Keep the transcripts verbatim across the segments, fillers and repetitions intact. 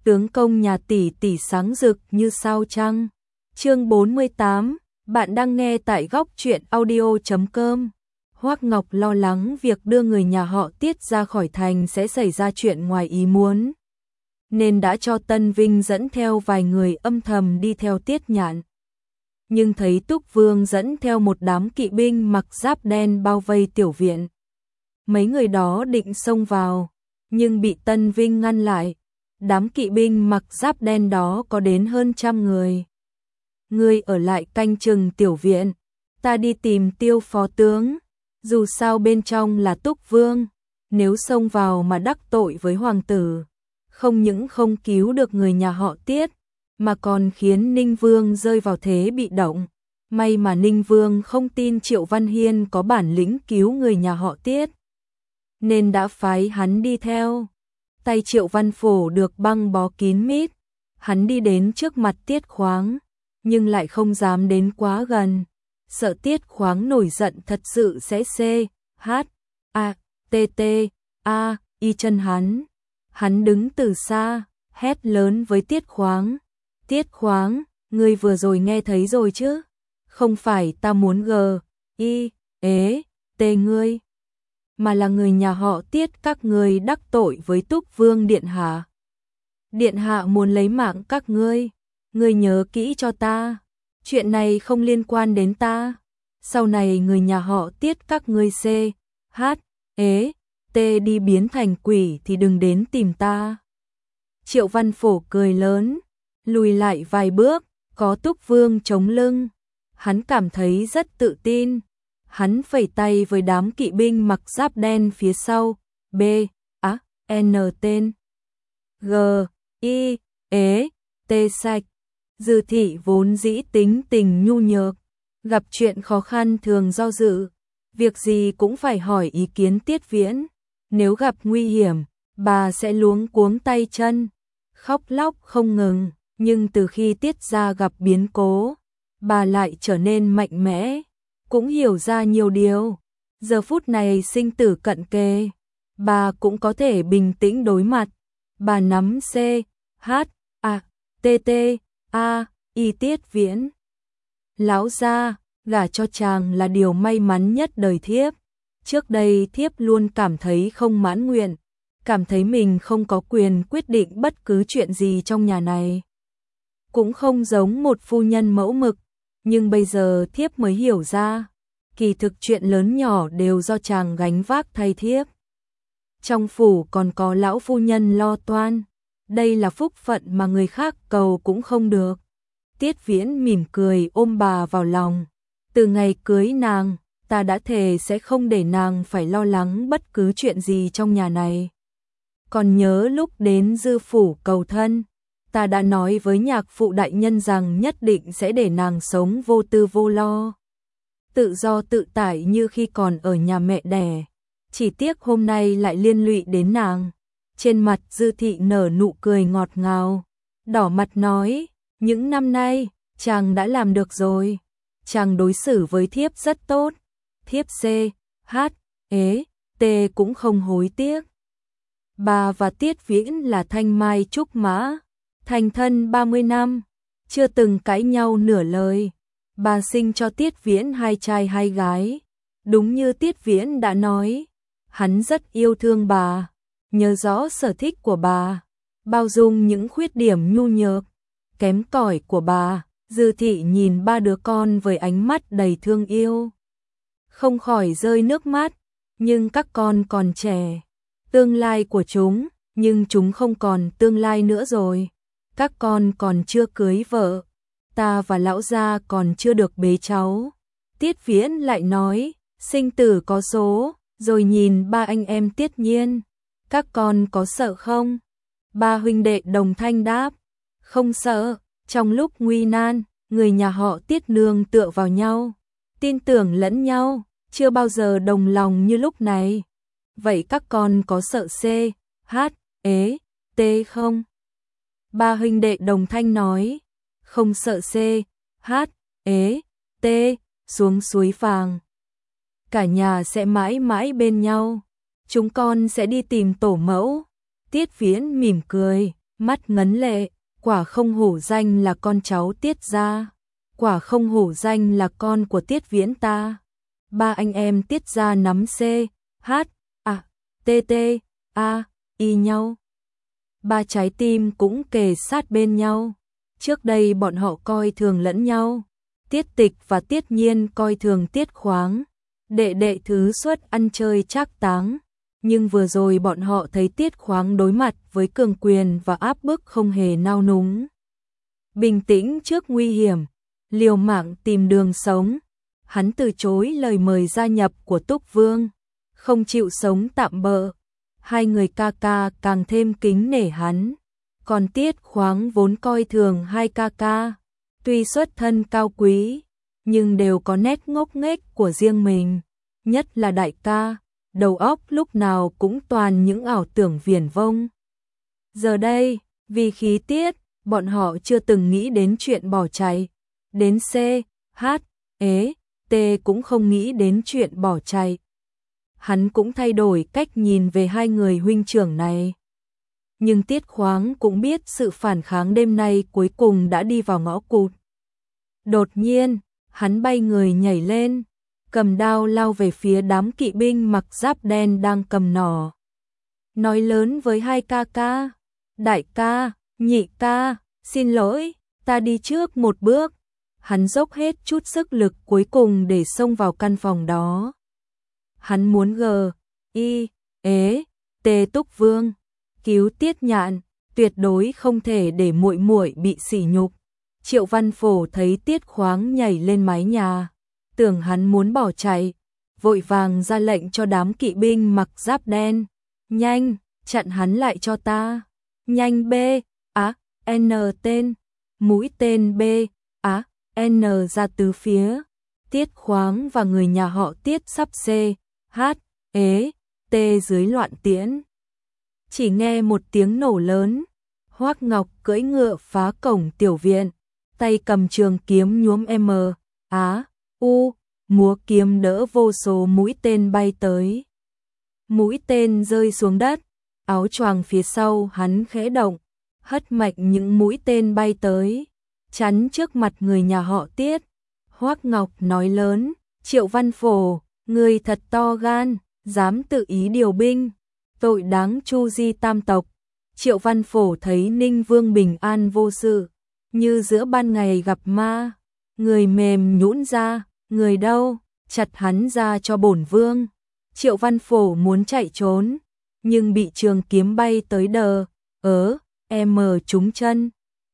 tướng công nhà tỷ tỷ sáng rực như sao trăng. Chương bốn mươi tám, bạn đang nghe tại góc truyện audio chấm com. Hoắc Ngọc lo lắng việc đưa người nhà họ Tiết ra khỏi thành sẽ xảy ra chuyện ngoài ý muốn, nên đã cho Tân Vinh dẫn theo vài người âm thầm đi theo Tiết Nhạn. Nhưng thấy Túc Vương dẫn theo một đám kỵ binh mặc giáp đen bao vây tiểu viện. Mấy người đó định xông vào, nhưng bị Tân Vinh ngăn lại. Đám kỵ binh mặc giáp đen đó có đến hơn trăm người. Ngươi ở lại canh chừng tiểu viện, ta đi tìm Tiêu phó tướng. Dù sao bên trong là Túc Vương, nếu xông vào mà đắc tội với hoàng tử, không những không cứu được người nhà họ Tiết, mà còn khiến Ninh Vương rơi vào thế bị động. May mà Ninh Vương không tin Triệu Văn Hiên có bản lĩnh cứu người nhà họ Tiết, nên đã phái hắn đi theo. Tay Triệu Văn Phổ được băng bó kín mít, hắn đi đến trước mặt Tiết Khoáng, nhưng lại không dám đến quá gần, sợ Tiết Khoáng nổi giận thật sự sẽ c, h, a, t, t, a, y chân hắn. Hắn đứng từ xa, hét lớn với Tiết Khoáng. Tiết Khoáng, ngươi vừa rồi nghe thấy rồi chứ? Không phải ta muốn g, y, ế, t ngươi, mà là người nhà họ Tiết các ngươi đắc tội với Túc Vương Điện Hạ. Điện Hạ muốn lấy mạng các ngươi, ngươi nhớ kỹ cho ta, chuyện này không liên quan đến ta. Sau này người nhà họ Tiết các ngươi c, h, ế, t đi biến thành quỷ thì đừng đến tìm ta. Triệu Văn Phổ cười lớn, lùi lại vài bước, có Túc Vương chống lưng. Hắn cảm thấy rất tự tin. Hắn phẩy tay với đám kỵ binh mặc giáp đen phía sau. B, A, N tên. G, I, ế, T sạch. Dư thị vốn dĩ tính tình nhu nhược, gặp chuyện khó khăn thường do dự. Việc gì cũng phải hỏi ý kiến Tiết Viễn. Nếu gặp nguy hiểm, bà sẽ luống cuống tay chân, khóc lóc không ngừng. Nhưng từ khi Tiết gia gặp biến cố, bà lại trở nên mạnh mẽ, cũng hiểu ra nhiều điều. Giờ phút này sinh tử cận kề, bà cũng có thể bình tĩnh đối mặt. Bà nắm C, H, A, T, T, A, Y Tiết Viễn. Lão gia, gả cho chàng là điều may mắn nhất đời thiếp. Trước đây thiếp luôn cảm thấy không mãn nguyện, cảm thấy mình không có quyền quyết định bất cứ chuyện gì trong nhà này, cũng không giống một phu nhân mẫu mực. Nhưng bây giờ thiếp mới hiểu ra, kỳ thực chuyện lớn nhỏ đều do chàng gánh vác thay thiếp. Trong phủ còn có lão phu nhân lo toan, đây là phúc phận mà người khác cầu cũng không được. Tiết Viễn mỉm cười ôm bà vào lòng. Từ ngày cưới nàng, ta đã thề sẽ không để nàng phải lo lắng bất cứ chuyện gì trong nhà này. Còn nhớ lúc đến Dư phủ cầu thân, ta đã nói với nhạc phụ đại nhân rằng nhất định sẽ để nàng sống vô tư vô lo, tự do tự tại như khi còn ở nhà mẹ đẻ. Chỉ tiếc hôm nay lại liên lụy đến nàng. Trên mặt Dư thị nở nụ cười ngọt ngào, đỏ mặt nói, những năm nay, chàng đã làm được rồi. Chàng đối xử với thiếp rất tốt. Thiếp C, H, ế, T cũng không hối tiếc. Bà và Tiết Viễn là thanh mai trúc mã, thành thân ba mươi năm, chưa từng cãi nhau nửa lời. Bà sinh cho Tiết Viễn hai trai hai gái. Đúng như Tiết Viễn đã nói, hắn rất yêu thương bà, nhớ rõ sở thích của bà, bao dung những khuyết điểm nhu nhược, kém cỏi của bà. Dư thị nhìn ba đứa con với ánh mắt đầy thương yêu, không khỏi rơi nước mắt. Nhưng các con còn trẻ, tương lai của chúng, nhưng chúng không còn tương lai nữa rồi. Các con còn chưa cưới vợ, ta và lão gia còn chưa được bế cháu. Tiết Viễn lại nói, sinh tử có số. Rồi nhìn ba anh em Tiết Nhiên, các con có sợ không? Ba huynh đệ đồng thanh đáp, không sợ. Trong lúc nguy nan, người nhà họ Tiết nương tựa vào nhau, tin tưởng lẫn nhau, chưa bao giờ đồng lòng như lúc này. Vậy các con có sợ C, H, ế, T không? Ba huynh đệ đồng thanh nói, không sợ C, H, ế, T, xuống suối vàng. Cả nhà sẽ mãi mãi bên nhau. Chúng con sẽ đi tìm tổ mẫu. Tiết Viễn mỉm cười, mắt ngấn lệ, quả không hổ danh là con cháu Tiết gia, quả không hổ danh là con của Tiết Viễn ta. Ba anh em Tiết gia nắm C, H, A, T, T, A, y nhau. Ba trái tim cũng kề sát bên nhau. Trước đây bọn họ coi thường lẫn nhau. Tiết Tịch và Tiết Nhiên coi thường Tiết Khoáng. Đệ đệ thứ xuất ăn chơi trác táng. Nhưng vừa rồi bọn họ thấy Tiết Khoáng đối mặt với cường quyền và áp bức không hề nao núng. Bình tĩnh trước nguy hiểm, liều mạng tìm đường sống. Hắn từ chối lời mời gia nhập của Túc Vương, không chịu sống tạm bợ. Hai người ca ca càng thêm kính nể hắn. Còn Tiết Khoáng vốn coi thường hai ca ca, tuy xuất thân cao quý, nhưng đều có nét ngốc nghếch của riêng mình. Nhất là đại ca, đầu óc lúc nào cũng toàn những ảo tưởng viển vông. Giờ đây, vì khí tiết, bọn họ chưa từng nghĩ đến chuyện bỏ chạy. Đến C, H, E, T cũng không nghĩ đến chuyện bỏ chạy. Hắn cũng thay đổi cách nhìn về hai người huynh trưởng này. Nhưng Tiết Khoáng cũng biết sự phản kháng đêm nay cuối cùng đã đi vào ngõ cụt. Đột nhiên, hắn bay người nhảy lên, cầm đao lao về phía đám kỵ binh mặc giáp đen đang cầm nỏ. Nói lớn với hai ca ca, đại ca, nhị ca, xin lỗi, ta đi trước một bước. Hắn dốc hết chút sức lực cuối cùng để xông vào căn phòng đó. Hắn muốn g, y, ế, t Túc Vương, cứu Tiết Nhạn, tuyệt đối không thể để muội muội bị sỉ nhục. Triệu Văn Phổ thấy Tiết Khoáng nhảy lên mái nhà, tưởng hắn muốn bỏ chạy, vội vàng ra lệnh cho đám kỵ binh mặc giáp đen, nhanh, chặn hắn lại cho ta, nhanh B, á, N tên, mũi tên B, á, N ra tứ phía. Tiết Khoáng và người nhà họ Tiết sắp C, H, ế, T dưới loạn tiễn. Chỉ nghe một tiếng nổ lớn, Hoắc Ngọc cưỡi ngựa phá cổng tiểu viện, tay cầm trường kiếm nhuốm M, Á, U, múa kiếm đỡ vô số mũi tên bay tới. Mũi tên rơi xuống đất, áo choàng phía sau hắn khẽ động, hất mạnh những mũi tên bay tới, chắn trước mặt người nhà họ Tiết. Hoắc Ngọc nói lớn, Triệu Văn Phổ, người thật to gan, dám tự ý điều binh, tội đáng chu di tam tộc. Triệu Văn Phổ thấy Ninh Vương bình an vô sự, như giữa ban ngày gặp ma, người mềm nhũn ra, người đâu, chặt hắn ra cho bổn vương. Triệu Văn Phổ muốn chạy trốn, nhưng bị trường kiếm bay tới đờ, ớ, em trúng chân.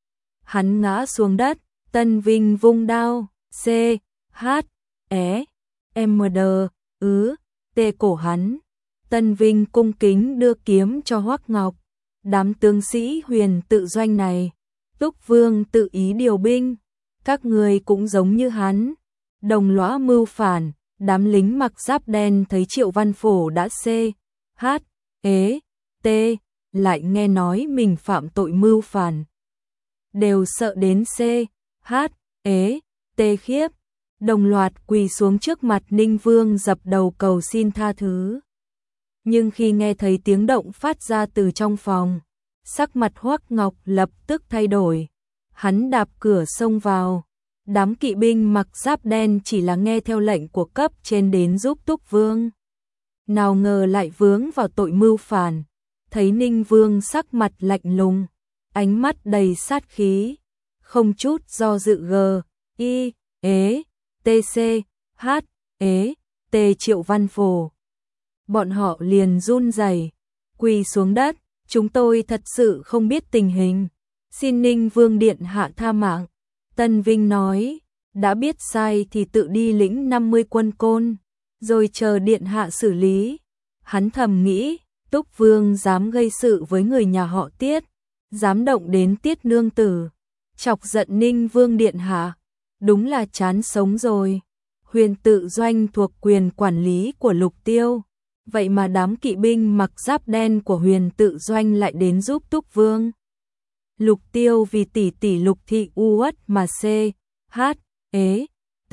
Hắn ngã xuống đất, Tân Vinh vung đao, C, H, É, M đờ, ứ, tê cổ hắn. Tân Vinh cung kính đưa kiếm cho Hoắc Ngọc. Đám tướng sĩ Huyền Tự Doanh này, Túc Vương tự ý điều binh, các người cũng giống như hắn, đồng lõa mưu phản. Đám lính mặc giáp đen thấy Triệu Văn Phổ đã C, H, ế, T, lại nghe nói mình phạm tội mưu phản, đều sợ đến C, H, ế, T khiếp, đồng loạt quỳ xuống trước mặt Ninh Vương dập đầu cầu xin tha thứ. Nhưng khi nghe thấy tiếng động phát ra từ trong phòng, sắc mặt Hoắc Ngọc lập tức thay đổi. Hắn đạp cửa xông vào. Đám kỵ binh mặc giáp đen chỉ là nghe theo lệnh của cấp trên đến giúp Túc Vương. Nào ngờ lại vướng vào tội mưu phản. Thấy Ninh Vương sắc mặt lạnh lùng, ánh mắt đầy sát khí, không chút do dự g, y, ế, tc, h, ế, t Triệu Văn Phổ. Bọn họ liền run rẩy, quỳ xuống đất, chúng tôi thật sự không biết tình hình, xin Ninh Vương điện hạ tha mạng. Tân Vinh nói, đã biết sai thì tự đi lĩnh năm mươi quân côn, rồi chờ điện hạ xử lý. Hắn thầm nghĩ, Túc Vương dám gây sự với người nhà họ Tiết, dám động đến Tiết nương tử, chọc giận Ninh Vương điện hạ, đúng là chán sống rồi. Huyền Tự Doanh thuộc quyền quản lý của Lục Tiêu, vậy mà đám kỵ binh mặc giáp đen của Huyền Tự Doanh lại đến giúp Túc Vương. Lục Tiêu vì tỷ tỷ Lục Thị u uất mà C, H, ế, T,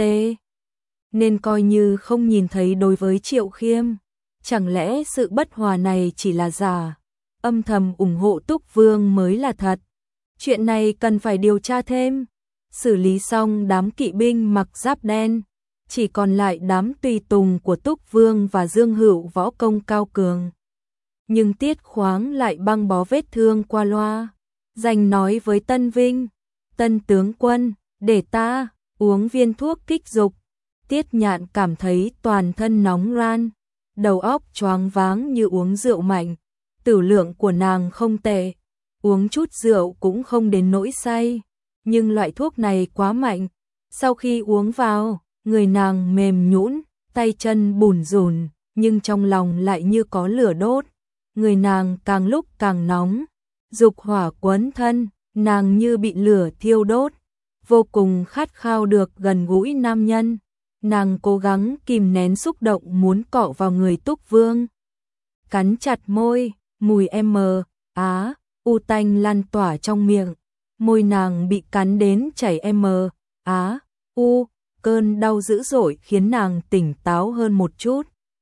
nên coi như không nhìn thấy đối với Triệu Khiêm. Chẳng lẽ sự bất hòa này chỉ là giả? âm thầm ủng hộ Túc Vương mới là thật. Chuyện này cần phải điều tra thêm. Xử lý xong đám kỵ binh mặc giáp đen, chỉ còn lại đám tùy tùng của Túc Vương và Dương Hữu võ công cao cường. Nhưng Tiết Khoáng lại băng bó vết thương qua loa, dành nói với Tân Vinh, Tân tướng quân, để ta uống viên thuốc kích dục. Tiết Nhạn cảm thấy toàn thân nóng ran, đầu óc choáng váng như uống rượu mạnh. Tử lượng của nàng không tệ, uống chút rượu cũng không đến nỗi say, nhưng loại thuốc này quá mạnh. Sau khi uống vào, người nàng mềm nhũn, tay chân bủn rủn, nhưng trong lòng lại như có lửa đốt. Người nàng càng lúc càng nóng, dục hỏa quấn thân, nàng như bị lửa thiêu đốt, vô cùng khát khao được gần gũi nam nhân. Nàng cố gắng kìm nén xúc động muốn cọ vào người Túc Vương. Cắn chặt môi, mùi M, á, u tanh lan tỏa trong miệng. Môi nàng bị cắn đến chảy M, á, u, cơn đau dữ dội khiến nàng tỉnh táo hơn một chút.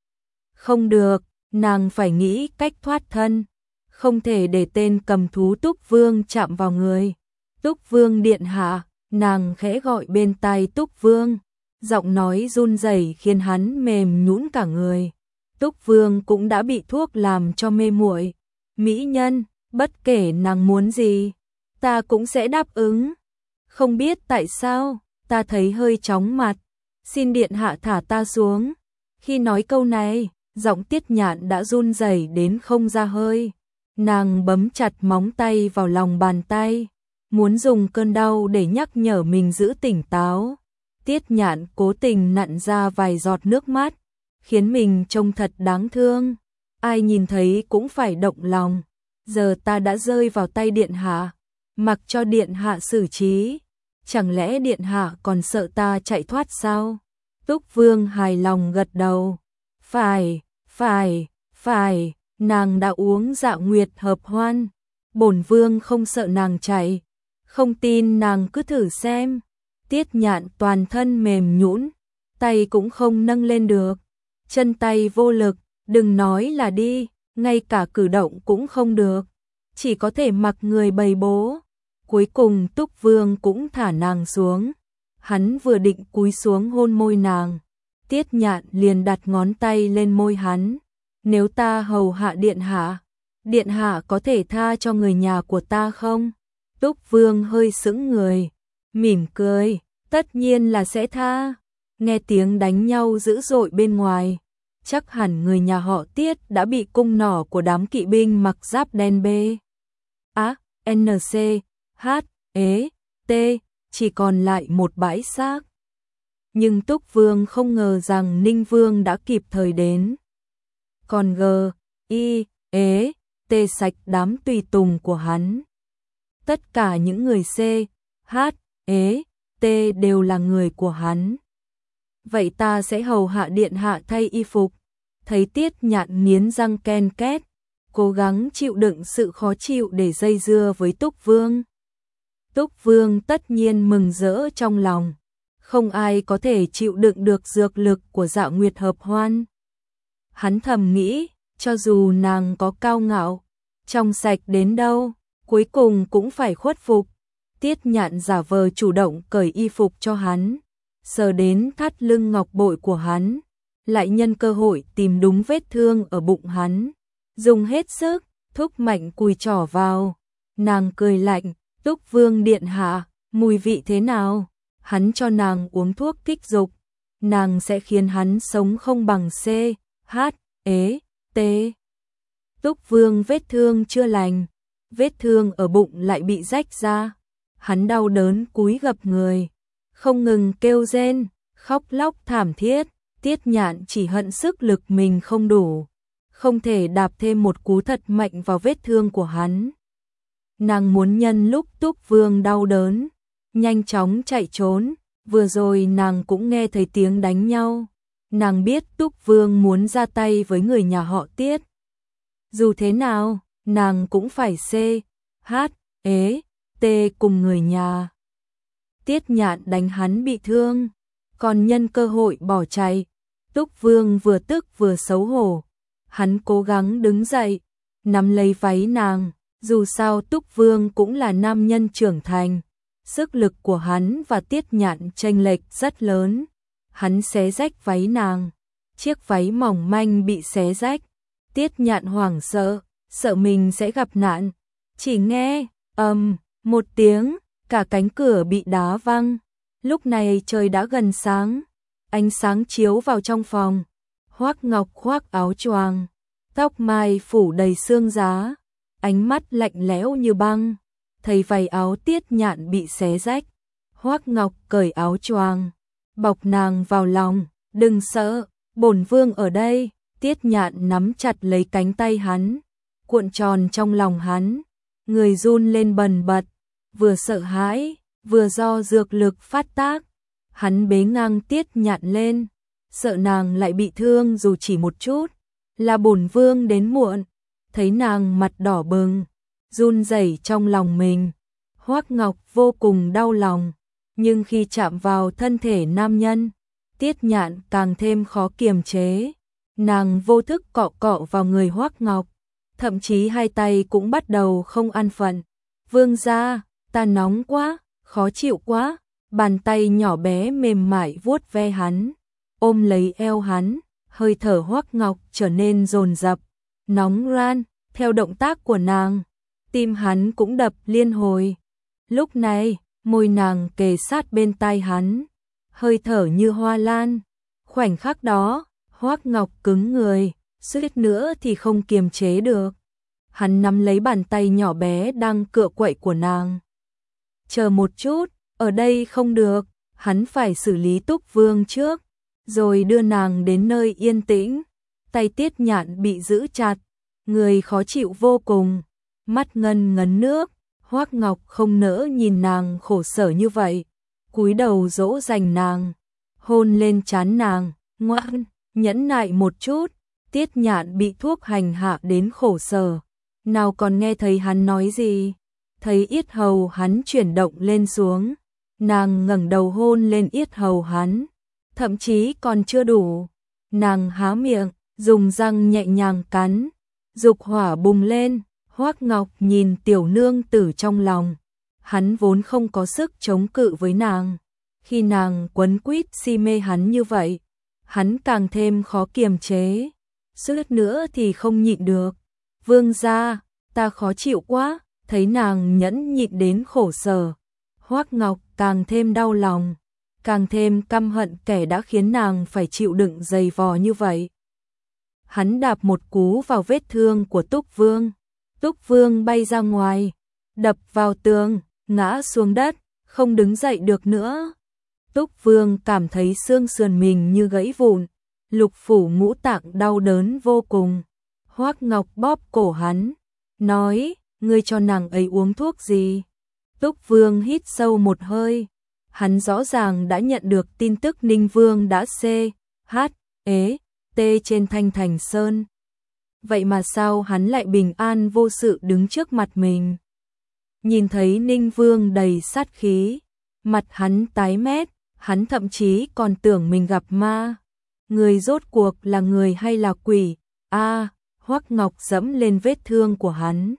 Không được, nàng phải nghĩ cách thoát thân, không thể để tên cầm thú Túc Vương chạm vào người. Túc Vương điện hạ, nàng khẽ gọi bên tai Túc Vương, giọng nói run rẩy khiến hắn mềm nhũn cả người. Túc Vương cũng đã bị thuốc làm cho mê muội. Mỹ nhân, bất kể nàng muốn gì, ta cũng sẽ đáp ứng. Không biết tại sao, ta thấy hơi chóng mặt, xin điện hạ thả ta xuống. Khi nói câu này, giọng Tiết Nhạn đã run rẩy đến không ra hơi. Nàng bấm chặt móng tay vào lòng bàn tay, muốn dùng cơn đau để nhắc nhở mình giữ tỉnh táo. Tiết Nhạn cố tình nặn ra vài giọt nước mắt, khiến mình trông thật đáng thương. Ai nhìn thấy cũng phải động lòng. Giờ ta đã rơi vào tay điện hạ, mặc cho điện hạ xử trí. Chẳng lẽ điện hạ còn sợ ta chạy thoát sao? Túc Vương hài lòng gật đầu. Phải, phải, phải, nàng đã uống Dạ Nguyệt hợp hoan. Bổn vương không sợ nàng chạy. Không tin nàng cứ thử xem. Tiết Nhạn toàn thân mềm nhũn, tay cũng không nâng lên được. Chân tay vô lực, đừng nói là đi, ngay cả cử động cũng không được. Chỉ có thể mặc người bày bố. Cuối cùng Túc Vương cũng thả nàng xuống. Hắn vừa định cúi xuống hôn môi nàng, Tiết Nhạn liền đặt ngón tay lên môi hắn. Nếu ta hầu hạ điện hạ, điện hạ có thể tha cho người nhà của ta không? Túc Vương hơi sững người, mỉm cười, tất nhiên là sẽ tha. Nghe tiếng đánh nhau dữ dội bên ngoài, chắc hẳn người nhà họ Tiết đã bị cung nỏ của đám kỵ binh mặc giáp đen B, A, N, C, H, E, T, chỉ còn lại một bãi xác. Nhưng Túc Vương không ngờ rằng Ninh Vương đã kịp thời đến. Còn G, I, E, T sạch đám tùy tùng của hắn. Tất cả những người C, H, E, T đều là người của hắn. Vậy ta sẽ hầu hạ điện hạ thay y phục. Thấy Tiết Nhạn nghiến răng ken két, cố gắng chịu đựng sự khó chịu để dây dưa với Túc Vương. Túc Vương tất nhiên mừng rỡ trong lòng. Không ai có thể chịu đựng được dược lực của Dạ Nguyệt hợp hoan. Hắn thầm nghĩ, cho dù nàng có cao ngạo, trong sạch đến đâu, cuối cùng cũng phải khuất phục. Tiết Nhạn giả vờ chủ động cởi y phục cho hắn, sờ đến thắt lưng ngọc bội của hắn, lại nhân cơ hội tìm đúng vết thương ở bụng hắn, dùng hết sức, thúc mạnh cùi trỏ vào. Nàng cười lạnh, Túc Vương điện hạ, mùi vị thế nào? Hắn cho nàng uống thuốc kích dục, nàng sẽ khiến hắn sống không bằng C, H, E, T. Túc Vương vết thương chưa lành, vết thương ở bụng lại bị rách ra. Hắn đau đớn cúi gập người, không ngừng kêu rên, khóc lóc thảm thiết. Tiết Nhạn chỉ hận sức lực mình không đủ, không thể đạp thêm một cú thật mạnh vào vết thương của hắn. Nàng muốn nhân lúc Túc Vương đau đớn, nhanh chóng chạy trốn. Vừa rồi nàng cũng nghe thấy tiếng đánh nhau. Nàng biết Túc Vương muốn ra tay với người nhà họ Tiết. Dù thế nào, nàng cũng phải C, H, E, T cùng người nhà. Tiết Nhạn đánh hắn bị thương, còn nhân cơ hội bỏ chạy. Túc Vương vừa tức vừa xấu hổ. Hắn cố gắng đứng dậy, nắm lấy váy nàng, dù sao Túc Vương cũng là nam nhân trưởng thành, sức lực của hắn và Tiết Nhạn chênh lệch rất lớn. Hắn xé rách váy nàng, chiếc váy mỏng manh bị xé rách, Tiết Nhạn hoảng sợ, sợ mình sẽ gặp nạn. Chỉ nghe ầm một tiếng, cả cánh cửa bị đá văng. Lúc này trời đã gần sáng, ánh sáng chiếu vào trong phòng. Hoắc Ngọc khoác áo choàng, tóc mai phủ đầy xương giá, ánh mắt lạnh lẽo như băng. Thấy váy áo Tiết Nhạn bị xé rách, Hoắc Ngọc cởi áo choàng, bọc nàng vào lòng, "Đừng sợ, bổn vương ở đây." Tiết Nhạn nắm chặt lấy cánh tay hắn, cuộn tròn trong lòng hắn, người run lên bần bật, vừa sợ hãi, vừa do dược lực phát tác. Hắn bế ngang Tiết Nhạn lên, sợ nàng lại bị thương dù chỉ một chút. "Là bổn vương đến muộn." Thấy nàng mặt đỏ bừng, run rẩy trong lòng mình, Hoắc Ngọc vô cùng đau lòng, nhưng khi chạm vào thân thể nam nhân, Tiết Nhạn càng thêm khó kiềm chế. Nàng vô thức cọ cọ vào người Hoắc Ngọc, thậm chí hai tay cũng bắt đầu không an phận. "Vương gia, ta nóng quá, khó chịu quá." Bàn tay nhỏ bé mềm mại vuốt ve hắn, ôm lấy eo hắn, hơi thở Hoắc Ngọc trở nên dồn dập, nóng ran. Theo động tác của nàng, tim hắn cũng đập liên hồi. Lúc này, môi nàng kề sát bên tai hắn, hơi thở như hoa lan. Khoảnh khắc đó, Hoắc Ngọc cứng người, suýt nữa thì không kiềm chế được. Hắn nắm lấy bàn tay nhỏ bé đang cựa quậy của nàng. "Chờ một chút, ở đây không được, hắn phải xử lý Túc Vương trước, rồi đưa nàng đến nơi yên tĩnh." Tay Tiết Nhạn bị giữ chặt, người khó chịu vô cùng, mắt ngân ngấn nước. Hoắc Ngọc không nỡ nhìn nàng khổ sở như vậy, cúi đầu dỗ dành nàng, hôn lên trán nàng. "Ngoan, nhẫn nại một chút." Tiết Nhạn bị thuốc hành hạ đến khổ sở, nào còn nghe thấy hắn nói gì. Thấy yết hầu hắn chuyển động lên xuống, nàng ngẩng đầu hôn lên yết hầu hắn, thậm chí còn chưa đủ. Nàng há miệng, dùng răng nhẹ nhàng cắn, dục hỏa bùng lên. Hoắc Ngọc nhìn tiểu nương tử trong lòng, hắn vốn không có sức chống cự với nàng. Khi nàng quấn quýt si mê hắn như vậy, hắn càng thêm khó kiềm chế, suýt nữa thì không nhịn được. "Vương gia, ta khó chịu quá." Thấy nàng nhẫn nhịn đến khổ sở, Hoắc Ngọc càng thêm đau lòng, càng thêm căm hận kẻ đã khiến nàng phải chịu đựng dày vò như vậy. Hắn đạp một cú vào vết thương của Túc Vương. Túc Vương bay ra ngoài, đập vào tường, ngã xuống đất, không đứng dậy được nữa. Túc Vương cảm thấy xương sườn mình như gãy vụn, lục phủ ngũ tạng đau đớn vô cùng. Hoắc Ngọc bóp cổ hắn, nói: "Ngươi cho nàng ấy uống thuốc gì?" Túc Vương hít sâu một hơi, hắn rõ ràng đã nhận được tin tức Ninh Vương đã C, H, E, T trên Thanh Thành Sơn. Vậy mà sao hắn lại bình an vô sự đứng trước mặt mình? Nhìn thấy Ninh Vương đầy sát khí, mặt hắn tái mét, hắn thậm chí còn tưởng mình gặp ma. Người rốt cuộc là người hay là quỷ? A, à, Hoắc Ngọc dẫm lên vết thương của hắn,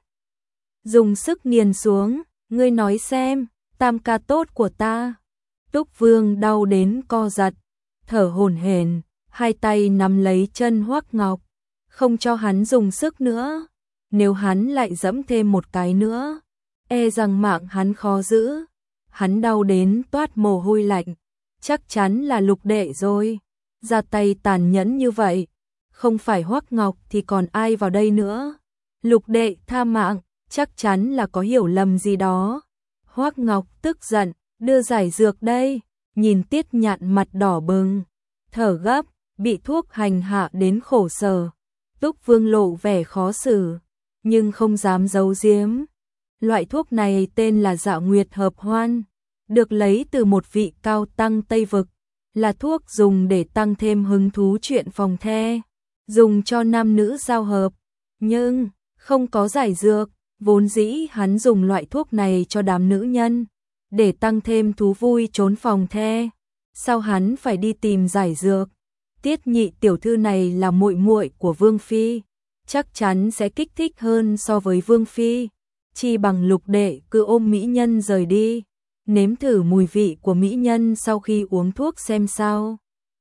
dùng sức nghiền xuống. "Ngươi nói xem, tam ca tốt của ta." Túc Vương đau đến co giật, thở hổn hển, hai tay nắm lấy chân Hoắc Ngọc, không cho hắn dùng sức nữa. Nếu hắn lại dẫm thêm một cái nữa, e rằng mạng hắn khó giữ. Hắn đau đến toát mồ hôi lạnh, chắc chắn là Lục đệ rồi, ra tay tàn nhẫn như vậy, không phải Hoắc Ngọc thì còn ai vào đây nữa. Lục đệ tha mạng, chắc chắn là có hiểu lầm gì đó. Hoắc Ngọc tức giận, đưa giải dược đây. Nhìn Tiết Nhạn mặt đỏ bừng, thở gấp, bị thuốc hành hạ đến khổ sở. Túc Vương lộ vẻ khó xử, nhưng không dám giấu giếm. Loại thuốc này tên là Dạo Nguyệt Hợp Hoan, được lấy từ một vị cao tăng Tây Vực, là thuốc dùng để tăng thêm hứng thú chuyện phòng the, dùng cho nam nữ giao hợp, nhưng không có giải dược. Vốn dĩ hắn dùng loại thuốc này cho đám nữ nhân, để tăng thêm thú vui trốn phòng the. Sao hắn phải đi tìm giải dược? Tiết Nhị tiểu thư này là muội muội của Vương phi, chắc chắn sẽ kích thích hơn so với Vương Phi. Chi bằng Lục đệ cứ ôm mỹ nhân rời đi, nếm thử mùi vị của mỹ nhân sau khi uống thuốc xem sao.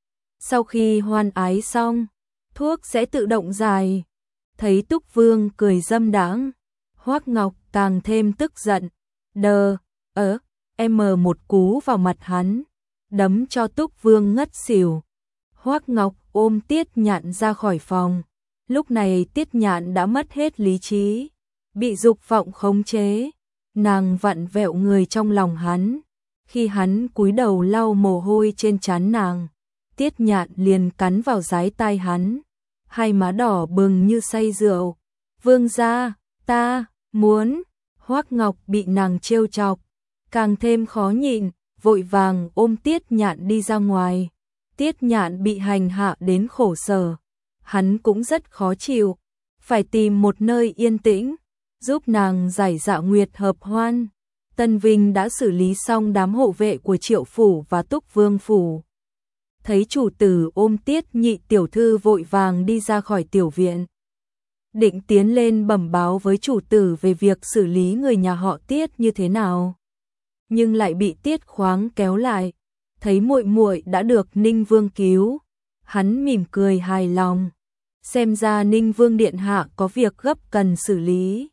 Sau khi hoan ái xong, thuốc sẽ tự động giải. Thấy Túc Vương cười dâm đãng, Hoắc Ngọc càng thêm tức giận, đờ, ớ, em mờ một cú vào mặt hắn, đấm cho Túc Vương ngất xỉu. Hoắc Ngọc ôm Tiết Nhạn ra khỏi phòng, lúc này Tiết Nhạn đã mất hết lý trí, bị dục vọng khống chế, nàng vặn vẹo người trong lòng hắn. Khi hắn cúi đầu lau mồ hôi trên trán nàng, Tiết Nhạn liền cắn vào dái tai hắn, hai má đỏ bừng như say rượu. Vương gia, ta muốn. Hoắc Ngọc bị nàng trêu chọc, càng thêm khó nhịn, vội vàng ôm Tiết Nhạn đi ra ngoài. Tiết Nhạn bị hành hạ đến khổ sở, hắn cũng rất khó chịu, phải tìm một nơi yên tĩnh, giúp nàng giải dạ nguyệt hợp hoan. Tân Vinh đã xử lý xong đám hộ vệ của Triệu phủ và Túc Vương phủ. Thấy chủ tử ôm Tiết nhị tiểu thư vội vàng đi ra khỏi tiểu viện, định tiến lên bẩm báo với chủ tử về việc xử lý người nhà họ Tiết như thế nào, nhưng lại bị Tiết Khoáng kéo lại. Thấy muội muội đã được Ninh Vương cứu, hắn mỉm cười hài lòng, xem ra Ninh Vương điện hạ có việc gấp cần xử lý.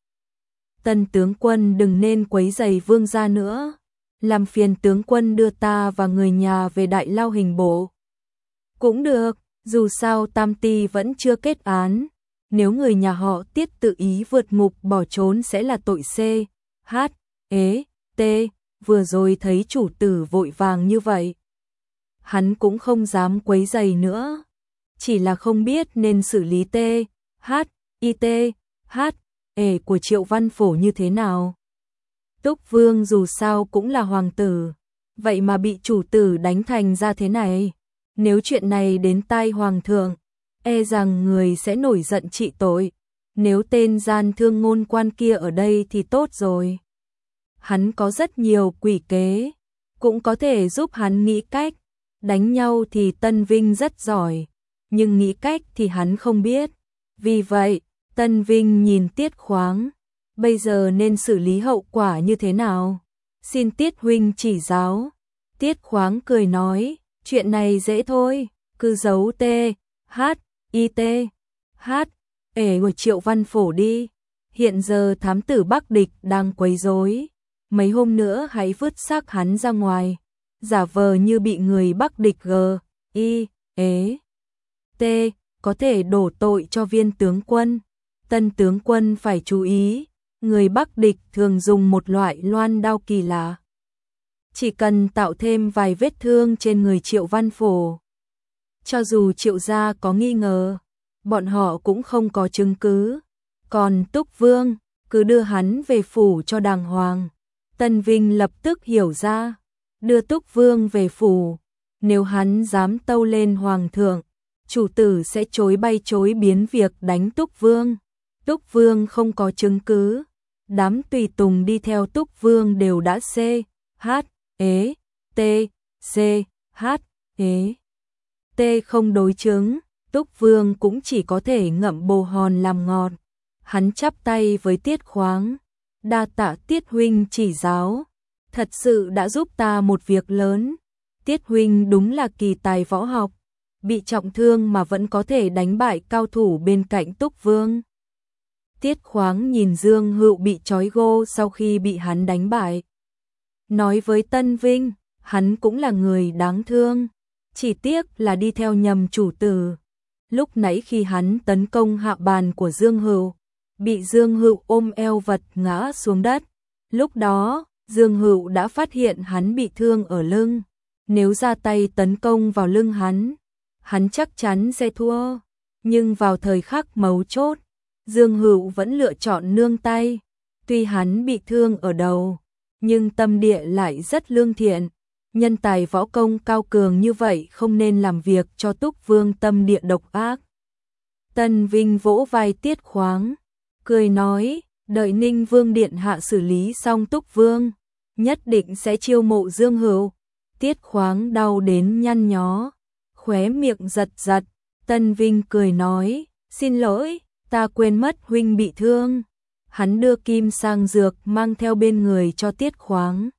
Tân tướng quân đừng nên quấy rầy vương gia nữa, làm phiền tướng quân đưa ta và người nhà về Đại Lao hình bộ. Cũng được, dù sao Tam Ty vẫn chưa kết án, nếu người nhà họ Tiết tự ý vượt ngục bỏ trốn sẽ là tội C, H, ế, T. Vừa rồi thấy chủ tử vội vàng như vậy, hắn cũng không dám quấy rầy nữa, chỉ là không biết nên xử lý T, H, I T, H, E của Triệu Văn Phổ như thế nào. Túc Vương dù sao cũng là hoàng tử, vậy mà bị chủ tử đánh thành ra thế này. Nếu chuyện này đến tai hoàng thượng, e rằng người sẽ nổi giận trị tội. Nếu tên gian thương ngôn quan kia ở đây thì tốt rồi. Hắn có rất nhiều quỷ kế, cũng có thể giúp hắn nghĩ cách. Đánh nhau thì Tân Vinh rất giỏi, nhưng nghĩ cách thì hắn không biết. Vì vậy, Tân Vinh nhìn Tiết Khoáng, bây giờ nên xử lý hậu quả như thế nào? Xin Tiết huynh chỉ giáo. Tiết Khoáng cười nói, chuyện này dễ thôi, cứ giấu T, H, I T, H, E của Triệu Văn Phổ đi. Hiện giờ thám tử Bắc Địch đang quấy rối, mấy hôm nữa hãy vứt xác hắn ra ngoài, giả vờ như bị người Bắc Địch G, I, ế, T, có thể đổ tội cho Viên tướng quân. Tân tướng quân phải chú ý, người Bắc Địch thường dùng một loại loan đao kỳ lạ. Chỉ cần tạo thêm vài vết thương trên người Triệu Văn Phổ, cho dù Triệu gia có nghi ngờ, bọn họ cũng không có chứng cứ. Còn Túc Vương, cứ đưa hắn về phủ cho đàng hoàng. Tân Vinh lập tức hiểu ra, đưa Túc Vương về phủ, nếu hắn dám tâu lên hoàng thượng, chủ tử sẽ chối bay chối biến việc đánh Túc Vương. Túc Vương không có chứng cứ, đám tùy tùng đi theo Túc Vương đều đã C, H, ế, T, C, H, ế, T không đối chứng, Túc Vương cũng chỉ có thể ngậm bồ hòn làm ngọt. Hắn chắp tay với Tiết Khoáng, đa tạ Tiết huynh chỉ giáo, thật sự đã giúp ta một việc lớn. Tiết huynh đúng là kỳ tài võ học, bị trọng thương mà vẫn có thể đánh bại cao thủ bên cạnh Túc Vương. Tiết Khoáng nhìn Dương Hựu bị trói gô sau khi bị hắn đánh bại, nói với Tân Vinh, hắn cũng là người đáng thương, chỉ tiếc là đi theo nhầm chủ tử. Lúc nãy khi hắn tấn công hạ bàn của Dương Hựu, bị Dương Hựu ôm eo vật ngã xuống đất. Lúc đó, Dương Hựu đã phát hiện hắn bị thương ở lưng, nếu ra tay tấn công vào lưng hắn, hắn chắc chắn sẽ thua. Nhưng vào thời khắc mấu chốt, Dương Hựu vẫn lựa chọn nương tay. Tuy hắn bị thương ở đầu, nhưng tâm địa lại rất lương thiện. Nhân tài võ công cao cường như vậy không nên làm việc cho Túc Vương tâm địa độc ác. Tân Vinh vỗ vai Tiết Khoáng, cười nói, đợi Ninh Vương điện hạ xử lý xong Túc Vương, nhất định sẽ chiêu mộ Dương Hựu. Tiết Khoáng đau đến nhăn nhó, khóe miệng giật giật. Tân Vinh cười nói, xin lỗi, ta quên mất huynh bị thương. Hắn đưa kim sang dược mang theo bên người cho Tiết Khoáng.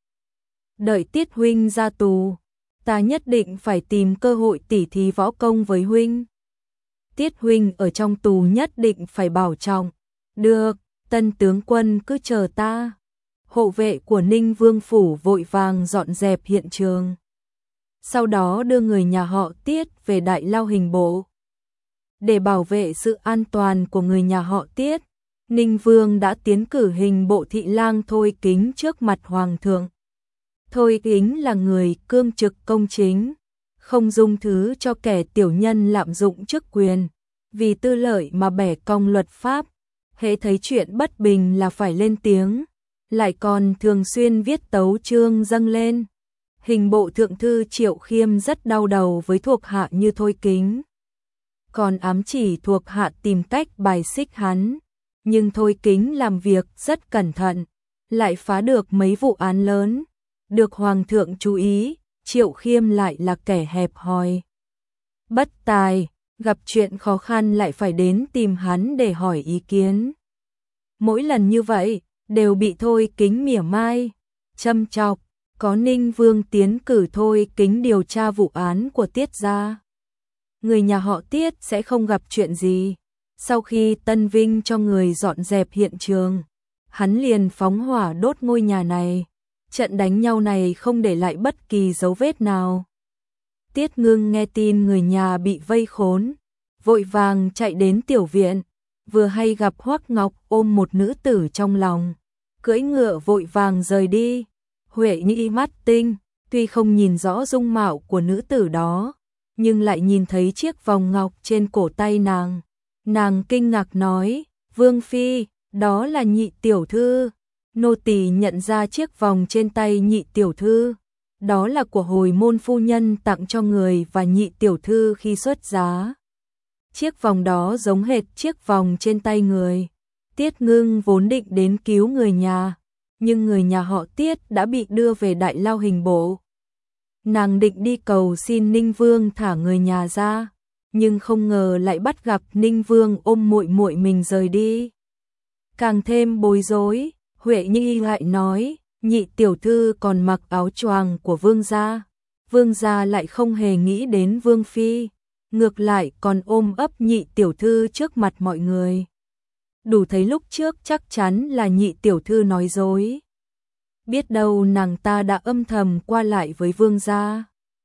Đợi Tiết huynh ra tù, ta nhất định phải tìm cơ hội tỉ thí võ công với huynh. Tiết huynh ở trong tù nhất định phải bảo trọng. Được, Tân tướng quân cứ chờ ta. Hộ vệ của Ninh Vương phủ vội vàng dọn dẹp hiện trường. Sau đó đưa người nhà họ Tiết về Đại Lao Hình Bộ. Để bảo vệ sự an toàn của người nhà họ Tiết, Ninh Vương đã tiến cử Hình Bộ thị lang Thôi Kính trước mặt Hoàng thượng. Thôi Kính là người cương trực công chính, không dung thứ cho kẻ tiểu nhân lạm dụng chức quyền, vì tư lợi mà bẻ cong luật pháp, hễ thấy chuyện bất bình là phải lên tiếng, lại còn thường xuyên viết tấu chương dâng lên. Hình bộ thượng thư Triệu Khiêm rất đau đầu với thuộc hạ như Thôi Kính, còn ám chỉ thuộc hạ tìm cách bài xích hắn, nhưng Thôi Kính làm việc rất cẩn thận, lại phá được mấy vụ án lớn, được Hoàng thượng chú ý. Triệu Khiêm lại là kẻ hẹp hòi, bất tài, gặp chuyện khó khăn lại phải đến tìm hắn để hỏi ý kiến. Mỗi lần như vậy, đều bị Thôi Kính mỉa mai, châm chọc. Có Ninh Vương tiến cử Thôi Kính điều tra vụ án của Tiết gia, người nhà họ Tiết sẽ không gặp chuyện gì. Sau khi Tân Vinh cho người dọn dẹp hiện trường, hắn liền phóng hỏa đốt ngôi nhà này. Trận đánh nhau này không để lại bất kỳ dấu vết nào. Tiết Ngưng nghe tin người nhà bị vây khốn, vội vàng chạy đến tiểu viện, vừa hay gặp Hoắc Ngọc ôm một nữ tử trong lòng, cưỡi ngựa vội vàng rời đi. Huệ Nhĩ mắt tinh, tuy không nhìn rõ dung mạo của nữ tử đó, nhưng lại nhìn thấy chiếc vòng ngọc trên cổ tay nàng. Nàng kinh ngạc nói, Vương Phi, đó là Nhị tiểu thư. Nô tỳ nhận ra chiếc vòng trên tay Nhị tiểu thư, đó là của hồi môn phu nhân tặng cho người và Nhị tiểu thư khi xuất giá. Chiếc vòng đó giống hệt chiếc vòng trên tay người. Tiết Ngưng vốn định đến cứu người nhà, nhưng người nhà họ Tiết đã bị đưa về Đại Lao Hình Bộ. Nàng định đi cầu xin Ninh Vương thả người nhà ra, nhưng không ngờ lại bắt gặp Ninh Vương ôm muội muội mình rời đi. Càng thêm bối rối, Huệ Nhi lại nói, Nhị tiểu thư còn mặc áo choàng của Vương gia. Vương gia lại không hề nghĩ đến Vương Phi, ngược lại còn ôm ấp Nhị tiểu thư trước mặt mọi người. Đủ thấy lúc trước chắc chắn là Nhị tiểu thư nói dối. Biết đâu nàng ta đã âm thầm qua lại với Vương gia,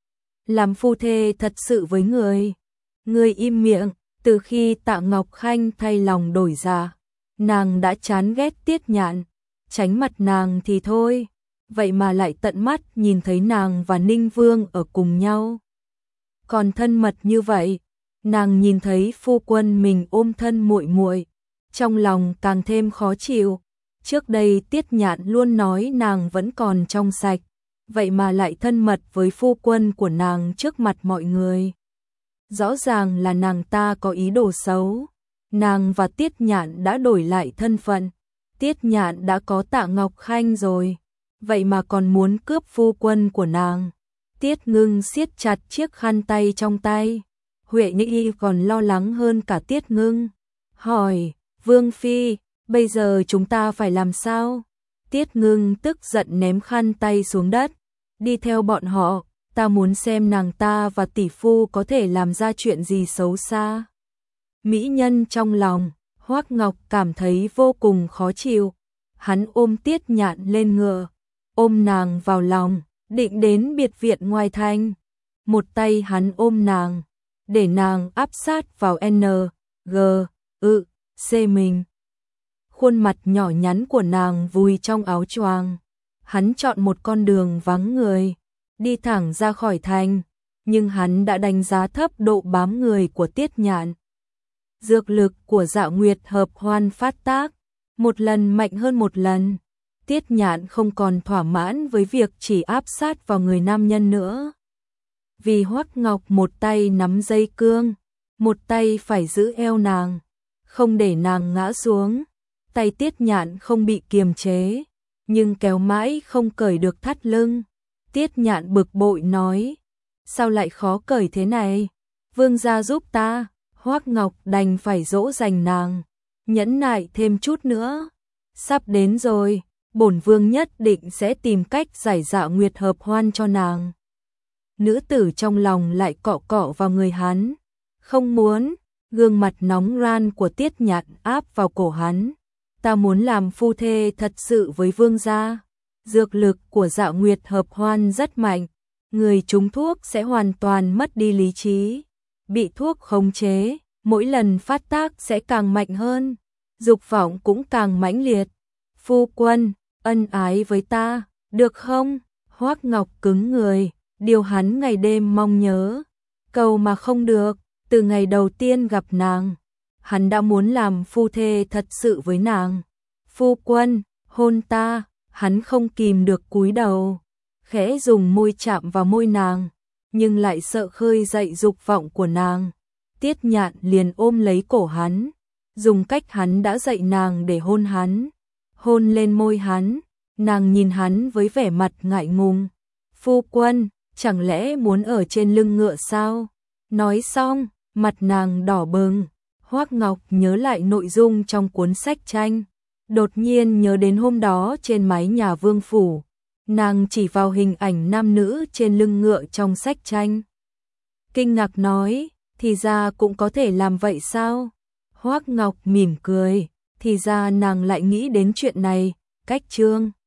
làm phu thê thật sự với người. Người im miệng, từ khi Tạ Ngọc Khanh thay lòng đổi dạ, nàng đã chán ghét Tiết Nhạn, tránh mặt nàng thì thôi, vậy mà lại tận mắt nhìn thấy nàng và Ninh Vương ở cùng nhau. Còn thân mật như vậy, nàng nhìn thấy phu quân mình ôm thân muội muội, trong lòng càng thêm khó chịu. Trước đây Tiết Nhạn luôn nói nàng vẫn còn trong sạch, vậy mà lại thân mật với phu quân của nàng trước mặt mọi người. Rõ ràng là nàng ta có ý đồ xấu. Nàng và Tiết Nhạn đã đổi lại thân phận. Tiết Nhạn đã có Tạ Ngọc Khanh rồi, vậy mà còn muốn cướp phu quân của nàng. Tiết Ngưng siết chặt chiếc khăn tay trong tay. Huệ Nhĩ còn lo lắng hơn cả Tiết Ngưng, hỏi, Vương Phi, bây giờ chúng ta phải làm sao? Tiết Ngưng tức giận ném khăn tay xuống đất, đi theo bọn họ, ta muốn xem nàng ta và tỷ phu có thể làm ra chuyện gì xấu xa. Mỹ nhân trong lòng, Hoắc Ngọc cảm thấy vô cùng khó chịu. Hắn ôm Tiết Nhạn lên ngựa, ôm nàng vào lòng, định đến biệt viện ngoài thành. Một tay hắn ôm nàng, để nàng áp sát vào N, G, ự, C mình. Khuôn mặt nhỏ nhắn của nàng vùi trong áo choàng. Hắn chọn một con đường vắng người, đi thẳng ra khỏi thành, nhưng hắn đã đánh giá thấp độ bám người của Tiết Nhạn. Dược lực của Dạ Nguyệt hợp hoan phát tác, một lần mạnh hơn một lần. Tiết Nhạn không còn thỏa mãn với việc chỉ áp sát vào người nam nhân nữa. Vì Hoắc Ngọc một tay nắm dây cương, một tay phải giữ eo nàng, không để nàng ngã xuống. Tay Tiết Nhạn không bị kiềm chế, nhưng kéo mãi không cởi được thắt lưng. Tiết Nhạn bực bội nói, sao lại khó cởi thế này? Vương gia giúp ta. Hoắc Ngọc đành phải dỗ dành nàng, nhẫn nại thêm chút nữa. Sắp đến rồi, bổn vương nhất định sẽ tìm cách giải Dạ Nguyệt hợp hoan cho nàng. Nữ tử trong lòng lại cọ cọ vào người hắn. Không muốn, gương mặt nóng ran của Tiết Nhạn áp vào cổ hắn. Ta muốn làm phu thê thật sự với vương gia. Dược lực của Dạ Nguyệt hợp hoan rất mạnh. Người trúng thuốc sẽ hoàn toàn mất đi lý trí. Bị thuốc khống chế, mỗi lần phát tác sẽ càng mạnh hơn. Dục vọng cũng càng mãnh liệt. Phu quân, ân ái với ta, được không? Hoắc Ngọc cứng người, điều hắn ngày đêm mong nhớ. Cầu mà không được, từ ngày đầu tiên gặp nàng, hắn đã muốn làm phu thê thật sự với nàng. Phu quân, hôn ta, hắn không kìm được cúi đầu, khẽ dùng môi chạm vào môi nàng, nhưng lại sợ khơi dậy dục vọng của nàng. Tiết Nhạn liền ôm lấy cổ hắn, dùng cách hắn đã dạy nàng để hôn hắn. Hôn lên môi hắn, nàng nhìn hắn với vẻ mặt ngại ngùng. Phu quân, chẳng lẽ muốn ở trên lưng ngựa sao? Nói xong, mặt nàng đỏ bừng. Hoắc Ngọc nhớ lại nội dung trong cuốn sách tranh, đột nhiên nhớ đến hôm đó trên mái nhà vương phủ, nàng chỉ vào hình ảnh nam nữ trên lưng ngựa trong sách tranh. Kinh ngạc nói, thì ra cũng có thể làm vậy sao? Hoắc Ngọc mỉm cười, thì ra nàng lại nghĩ đến chuyện này. Cách chương